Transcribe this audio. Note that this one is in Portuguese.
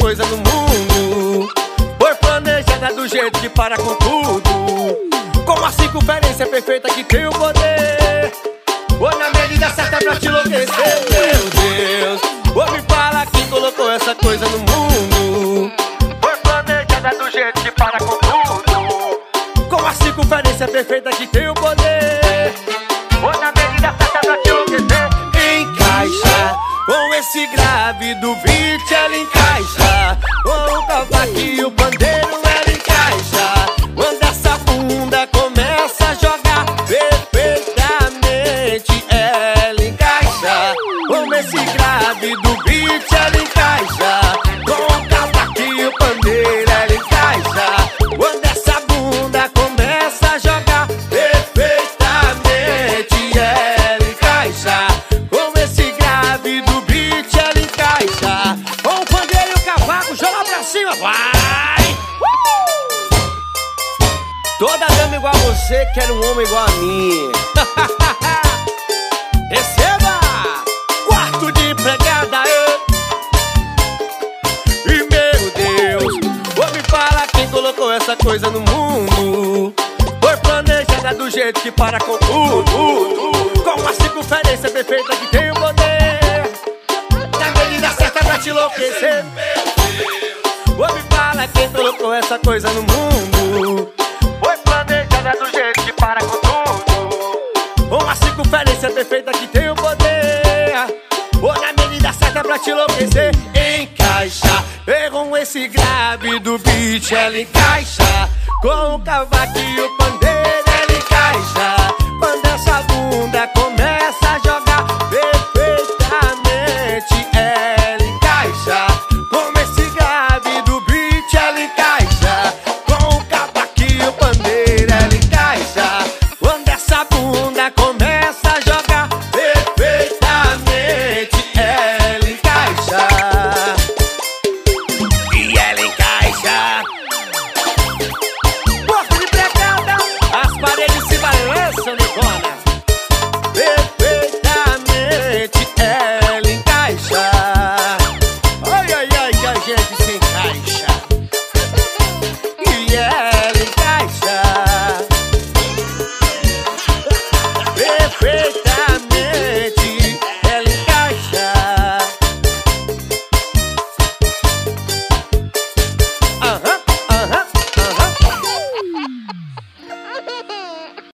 coisa no mundo. Foi planejada do jeito que para com tudo, com a circunferência perfeita que tem o poder. Foi na medida certa pra te enlouquecer, meu Deus. Ô, me fala quem colocou essa coisa no mundo. Foi planejada do jeito que para com tudo, com a circunferência perfeita que tem o poder. Foi na medida certa pra te enlouquecer. Encaixa com esse grave do beat, ela encaixa. Com o cavaquinho e o pandeiro, ela encaixa. Quando essa bunda começa a jogar perfeitamente, ela encaixa. Com esse grave do beat, ela encaixa. Com o cavaquinho e o pandeiro, ela encaixa. Quando essa bunda começa a jogar perfeitamente, ela encaixa. Com esse grave do beat, ela encaixa. Com o pandeiro e o cavaco, joga pra cima, vai! Toda dama igual a você quer um homem igual a mim. Receba! Quarto de empregada, e meu Deus, ô, me fala quem colocou essa coisa no mundo. Foi planejada do jeito que para com tudo, com a circunferência perfeita que tem o poder. Na medida certa pra te enlouquecer. Ô, me fala quem colocou essa coisa no mundo. Foi planejada do jeito que para com tudo, com a circunferência perfeita que tem o poder. Ou na medida certa pra te enlouquecer. Encaixa, com esse grave do beat, ela encaixa. Com o cavaquinho